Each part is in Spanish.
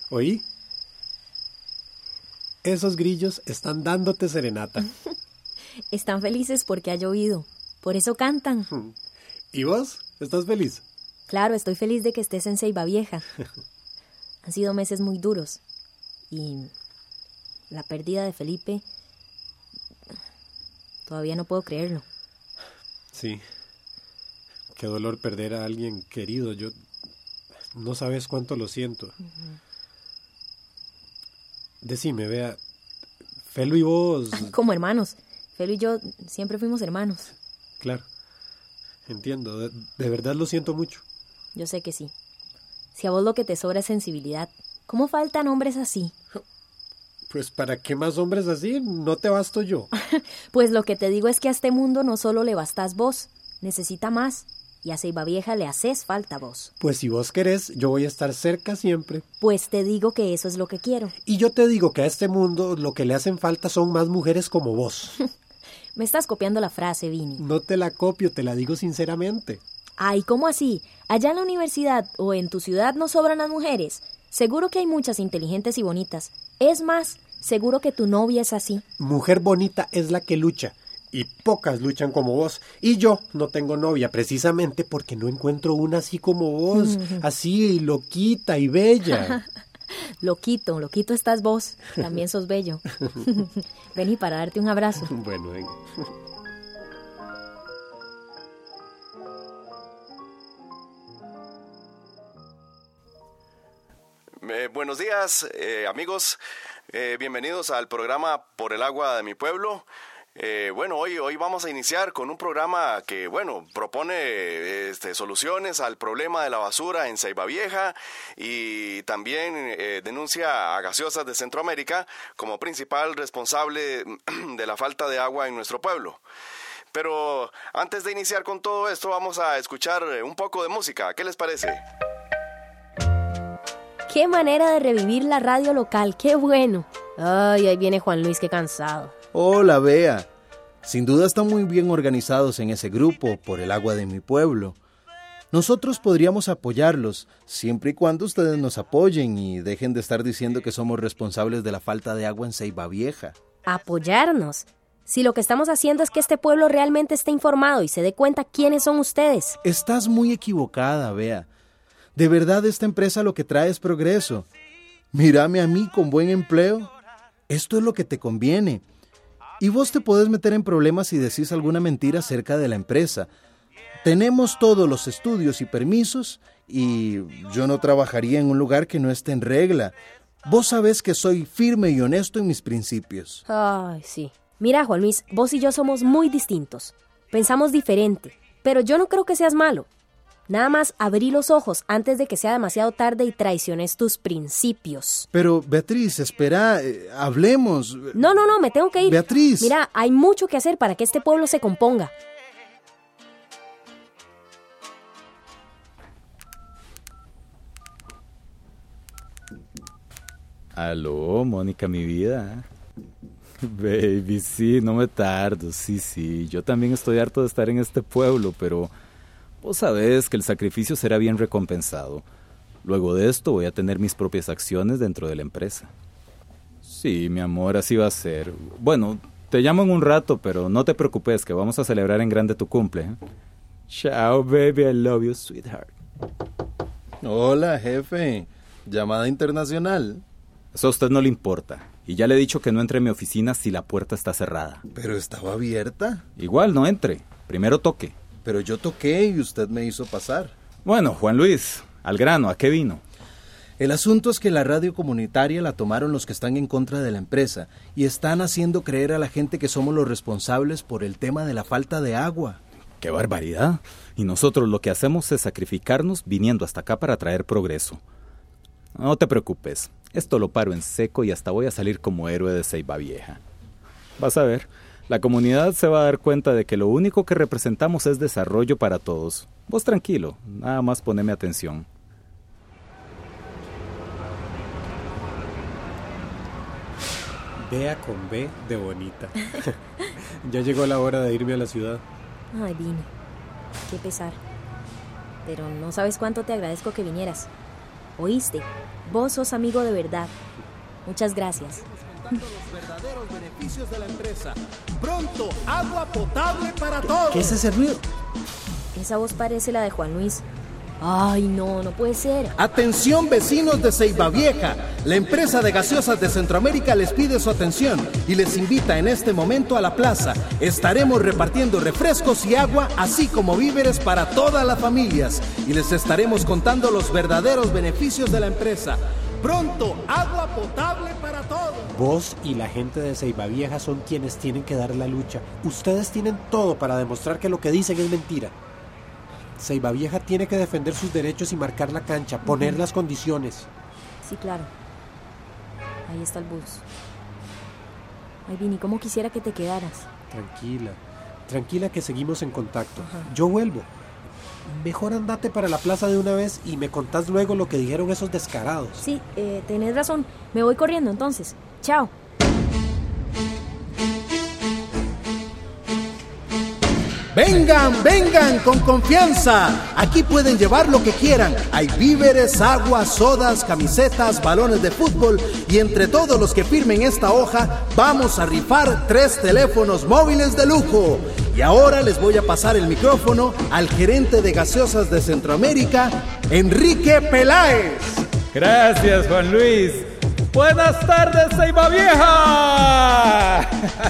¿Oí? Esos grillos están dándote serenata. Están felices porque ha llovido. Por eso cantan. ¿Y vos? ¿Estás feliz? Claro, estoy feliz de que estés en Ceiba Vieja. Han sido meses muy duros. Y la pérdida de Felipe... Todavía no puedo creerlo. Sí. Qué dolor perder a alguien querido. Yo... No sabes cuánto lo siento. Decime, Bea, Felo y vos... Como hermanos. Felo y yo siempre fuimos hermanos. Claro, entiendo. De verdad lo siento mucho. Yo sé que sí. Si a vos lo que te sobra es sensibilidad, ¿cómo faltan hombres así? Pues ¿para qué más hombres así? No te basto yo. Pues lo que te digo es que a este mundo no solo le bastás vos, necesita más. Y a Ceiba Vieja le haces falta vos. Pues si vos querés, yo voy a estar cerca siempre. Pues te digo que eso es lo que quiero. Y yo te digo que a este mundo lo que le hacen falta son más mujeres como vos. Me estás copiando la frase, Vini. No te la copio, te la digo sinceramente. Ay, ¿cómo así? Allá en la universidad o en tu ciudad no sobran las mujeres. Seguro que hay muchas inteligentes y bonitas. Es más, seguro que tu novia es así. Mujer bonita es la que lucha. Y pocas luchan como vos. Y yo no tengo novia precisamente porque no encuentro una así como vos. Así, loquita y bella. Loquito estás vos. También sos bello. Vení para darte un abrazo. Bueno, venga. Buenos días, amigos. Bienvenidos al programa Por el Agua de mi Pueblo. Hoy vamos a iniciar con un programa que, propone soluciones al problema de la basura en Ceiba Vieja y también denuncia a Gaseosas de Centroamérica como principal responsable de la falta de agua en nuestro pueblo. Pero antes de iniciar con todo esto, vamos a escuchar un poco de música. ¿Qué les parece? ¡Qué manera de revivir la radio local! ¡Qué bueno! Ay, ahí viene Juan Luis, qué cansado. Hola, Bea. Sin duda están muy bien organizados en ese grupo por el agua de mi pueblo. Nosotros podríamos apoyarlos, siempre y cuando ustedes nos apoyen y dejen de estar diciendo que somos responsables de la falta de agua en Ceiba Vieja. ¿Apoyarnos? Si lo que estamos haciendo es que este pueblo realmente esté informado y se dé cuenta quiénes son ustedes. Estás muy equivocada, Bea. De verdad esta empresa lo que trae es progreso. Mírame a mí con buen empleo. Esto es lo que te conviene. Y vos te podés meter en problemas si decís alguna mentira acerca de la empresa. Tenemos todos los estudios y permisos y yo no trabajaría en un lugar que no esté en regla. Vos sabés que soy firme y honesto en mis principios. Ay, sí. Mira, Juan Luis, vos y yo somos muy distintos. Pensamos diferente, pero yo no creo que seas malo. Nada más abrí los ojos antes de que sea demasiado tarde y traiciones tus principios. Pero, Beatriz, espera, hablemos. No, me tengo que ir. Beatriz. Mira, hay mucho que hacer para que este pueblo se componga. Aló, Mónica, mi vida. Baby, sí, no me tardo, sí. Yo también estoy harto de estar en este pueblo, pero vos sabés que el sacrificio será bien recompensado. Luego de esto voy a tener mis propias acciones dentro de la empresa. Sí, mi amor, así va a ser. Bueno, te llamo en un rato, pero no te preocupes, que vamos a celebrar en grande tu cumple, ¿eh? Chao, baby, I love you, sweetheart. Hola, jefe. Llamada internacional. Eso a usted no le importa. Y ya le he dicho que no entre en mi oficina si la puerta está cerrada. Pero estaba abierta. Igual, no entre. Primero toque. Pero yo toqué y usted me hizo pasar. Bueno, Juan Luis, al grano, ¿a qué vino? El asunto es que la radio comunitaria la tomaron los que están en contra de la empresa y están haciendo creer a la gente que somos los responsables por el tema de la falta de agua. ¡Qué barbaridad! Y nosotros lo que hacemos es sacrificarnos viniendo hasta acá para traer progreso. No te preocupes, esto lo paro en seco y hasta voy a salir como héroe de Ceiba Vieja. Vas a ver, la comunidad se va a dar cuenta de que lo único que representamos es desarrollo para todos. Vos tranquilo, nada más poneme atención. Bea con B de bonita. Ya llegó la hora de irme a la ciudad. Ay, Vini, qué pesar. Pero no sabes cuánto te agradezco que vinieras. ¿Oíste? Vos sos amigo de verdad. Muchas gracias. Los verdaderos beneficios de la empresa. Pronto, agua potable para todos. ¿Qué es ese ruido? Esa voz parece la de Juan Luis. Ay, no puede ser. Atención, vecinos de Ceiba Vieja. La empresa de gaseosas de Centroamérica les pide su atención y les invita en este momento a la plaza. Estaremos repartiendo refrescos y agua, así como víveres para todas las familias. Y les estaremos contando los verdaderos beneficios de la empresa. Pronto, agua potable para todos. Vos y la gente de Ceiba Vieja son quienes tienen que dar la lucha. Ustedes tienen todo para demostrar que lo que dicen es mentira. Ceiba Vieja tiene que defender sus derechos y marcar la cancha, poner las condiciones. Sí, claro. Ahí está el bus. Ay, Vini, ¿cómo quisiera que te quedaras? Tranquila que seguimos en contacto. Ajá. Yo vuelvo. Mejor andate para la plaza de una vez y me contás luego lo que dijeron esos descarados. Sí, tenés razón. Me voy corriendo entonces. Chao. Vengan con confianza. Aquí pueden llevar lo que quieran. Hay víveres, agua, sodas, camisetas, balones de fútbol. Y entre todos los que firmen esta hoja, vamos a rifar 3 teléfonos móviles de lujo. Y ahora les voy a pasar el micrófono al gerente de gaseosas de Centroamérica, Enrique Peláez. Gracias, Juan Luis. Buenas tardes, Ceiba Vieja.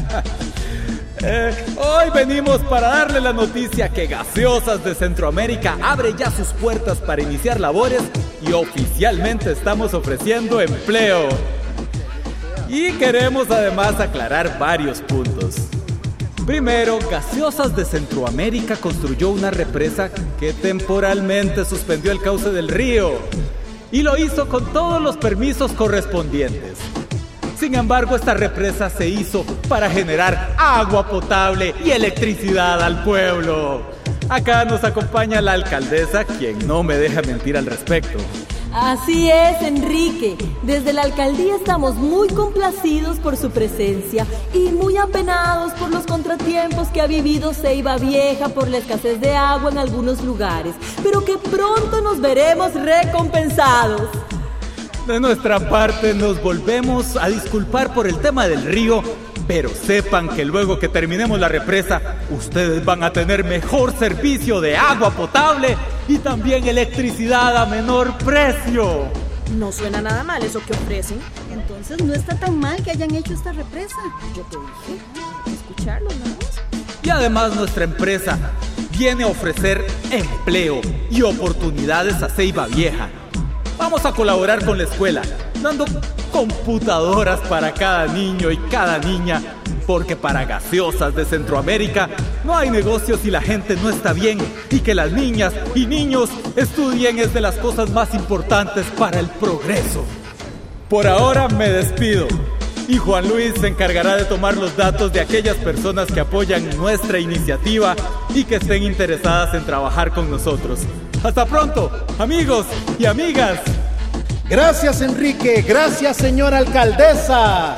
Hoy venimos para darle la noticia que Gaseosas de Centroamérica abre ya sus puertas para iniciar labores y oficialmente estamos ofreciendo empleo. Y queremos además aclarar varios puntos. Primero, Gaseosas de Centroamérica construyó una represa que temporalmente suspendió el cauce del río y lo hizo con todos los permisos correspondientes. Sin embargo, esta represa se hizo para generar agua potable y electricidad al pueblo. Acá nos acompaña la alcaldesa, quien no me deja mentir al respecto. Así es, Enrique. Desde la alcaldía estamos muy complacidos por su presencia y muy apenados por los contratiempos que ha vivido Ceiba Vieja por la escasez de agua en algunos lugares, pero que pronto nos veremos recompensados. De nuestra parte nos volvemos a disculpar por el tema del río, pero sepan que luego que terminemos la represa, ustedes van a tener mejor servicio de agua potable y también electricidad a menor precio. No suena nada mal eso que ofrecen. Entonces no está tan mal que hayan hecho esta represa. Yo te dije, hay que escucharlo, ¿no? Y además nuestra empresa viene a ofrecer empleo y oportunidades a Ceiba Vieja. Vamos a colaborar con la escuela, dando computadoras para cada niño y cada niña, porque para Gaseosas de Centroamérica no hay negocio si la gente no está bien, y que las niñas y niños estudien es de las cosas más importantes para el progreso. Por ahora me despido, y Juan Luis se encargará de tomar los datos de aquellas personas que apoyan nuestra iniciativa y que estén interesadas en trabajar con nosotros. ¡Hasta pronto, amigos y amigas! Gracias, Enrique. Gracias, señora alcaldesa.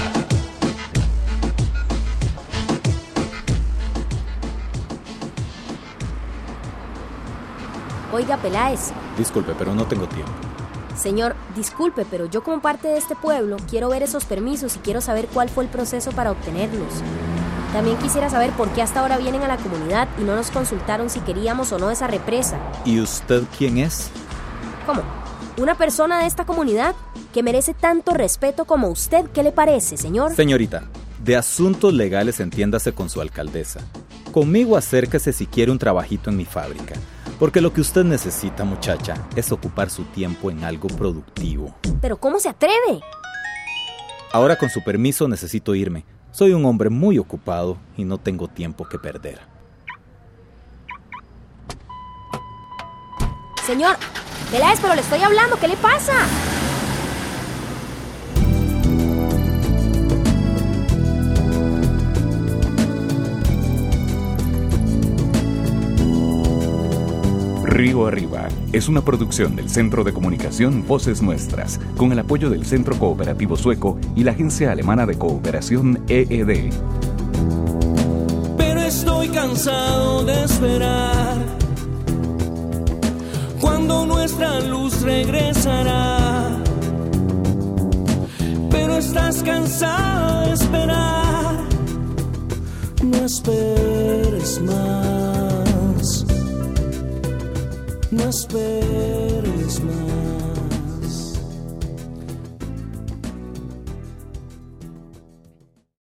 Oiga, Peláez. Disculpe, pero no tengo tiempo. Señor, disculpe, pero yo como parte de este pueblo quiero ver esos permisos y quiero saber cuál fue el proceso para obtenerlos. También quisiera saber por qué hasta ahora vienen a la comunidad y no nos consultaron si queríamos o no esa represa. ¿Y usted quién es? ¿Cómo? ¿Una persona de esta comunidad que merece tanto respeto como usted? ¿Qué le parece, señor? Señorita, de asuntos legales entiéndase con su alcaldesa. Conmigo acérquese si quiere un trabajito en mi fábrica. Porque lo que usted necesita, muchacha, es ocupar su tiempo en algo productivo. ¿Pero cómo se atreve? Ahora, con su permiso, necesito irme. Soy un hombre muy ocupado y no tengo tiempo que perder. Señor, Peláez, pero le estoy hablando, ¿qué le pasa? Río Arriba es una producción del Centro de Comunicación Voces Nuestras, con el apoyo del Centro Cooperativo Sueco y la Agencia Alemana de Cooperación EED. Pero estoy cansado de esperar cuando nuestra luz regresará. estás cansado de esperar, no esperes más, no esperes más.